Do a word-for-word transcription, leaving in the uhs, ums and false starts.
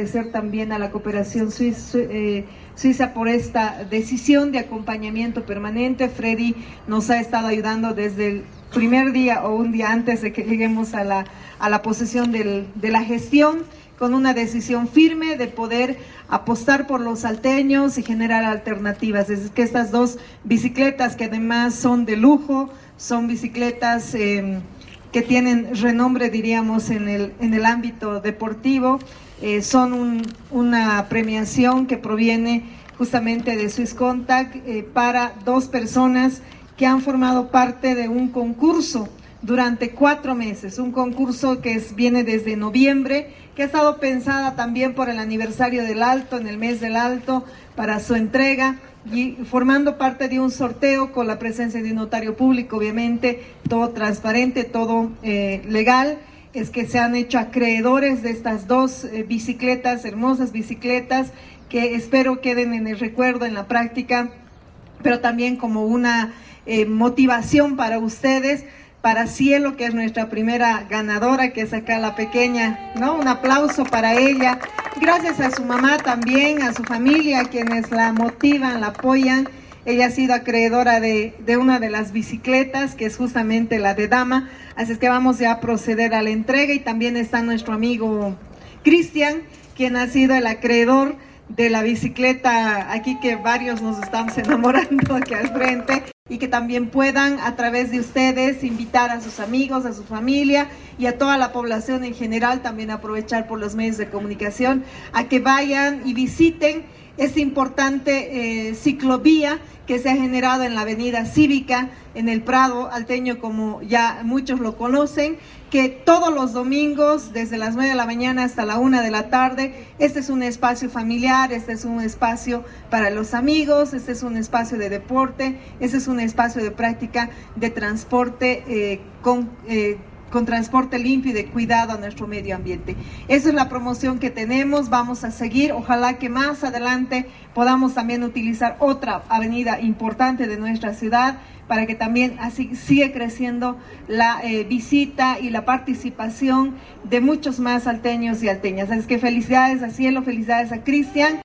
agradecer también a la Cooperación Suiza, eh, Suiza por esta decisión de acompañamiento permanente. Freddy nos ha estado ayudando desde el primer día o un día antes de que lleguemos a la, a la posesión del, de la gestión, con una decisión firme de poder apostar por los salteños y generar alternativas. Es que estas dos bicicletas, que además son de lujo, son bicicletas eh, que tienen renombre, diríamos, en el, en el ámbito deportivo, eh, son un, una premiación que proviene justamente de Swiss Contact eh, para dos personas que han formado parte de un concurso durante cuatro meses, un concurso que es, viene desde noviembre, que ha estado pensada también por el aniversario del Alto, en el mes del Alto, para su entrega, y formando parte de un sorteo con la presencia de un notario público, obviamente, todo transparente, todo eh, legal. Es que se han hecho acreedores de estas dos eh, bicicletas, hermosas bicicletas, que espero queden en el recuerdo, en la práctica, pero también como una eh, motivación para ustedes, para Cielo, que es nuestra primera ganadora, que es acá la pequeña, ¿no? Un aplauso para ella. Gracias a su mamá también, a su familia, quienes la motivan, la apoyan. Ella ha sido acreedora de, de una de las bicicletas, que es justamente la de dama. Así es que vamos ya a proceder a la entrega. Y también está nuestro amigo Cristian, quien ha sido el acreedor de la bicicleta, aquí que varios nos estamos enamorando aquí al frente, y que también puedan a través de ustedes invitar a sus amigos, a su familia y a toda la población en general, también aprovechar por los medios de comunicación, a que vayan y visiten esta importante eh, ciclovía que se ha generado en la avenida Cívica, en el Prado Alteño, como ya muchos lo conocen, que todos los domingos, desde las nueve de la mañana hasta la una de la tarde, este es un espacio familiar, este es un espacio para los amigos, este es un espacio de deporte, este es un espacio de práctica de transporte eh, con... Eh, con transporte limpio y de cuidado a nuestro medio ambiente. Esa es la promoción que tenemos, vamos a seguir, ojalá que más adelante podamos también utilizar otra avenida importante de nuestra ciudad para que también así siga creciendo la eh, visita y la participación de muchos más salteños y alteñas. Así que felicidades a Cielo, felicidades a Cristian.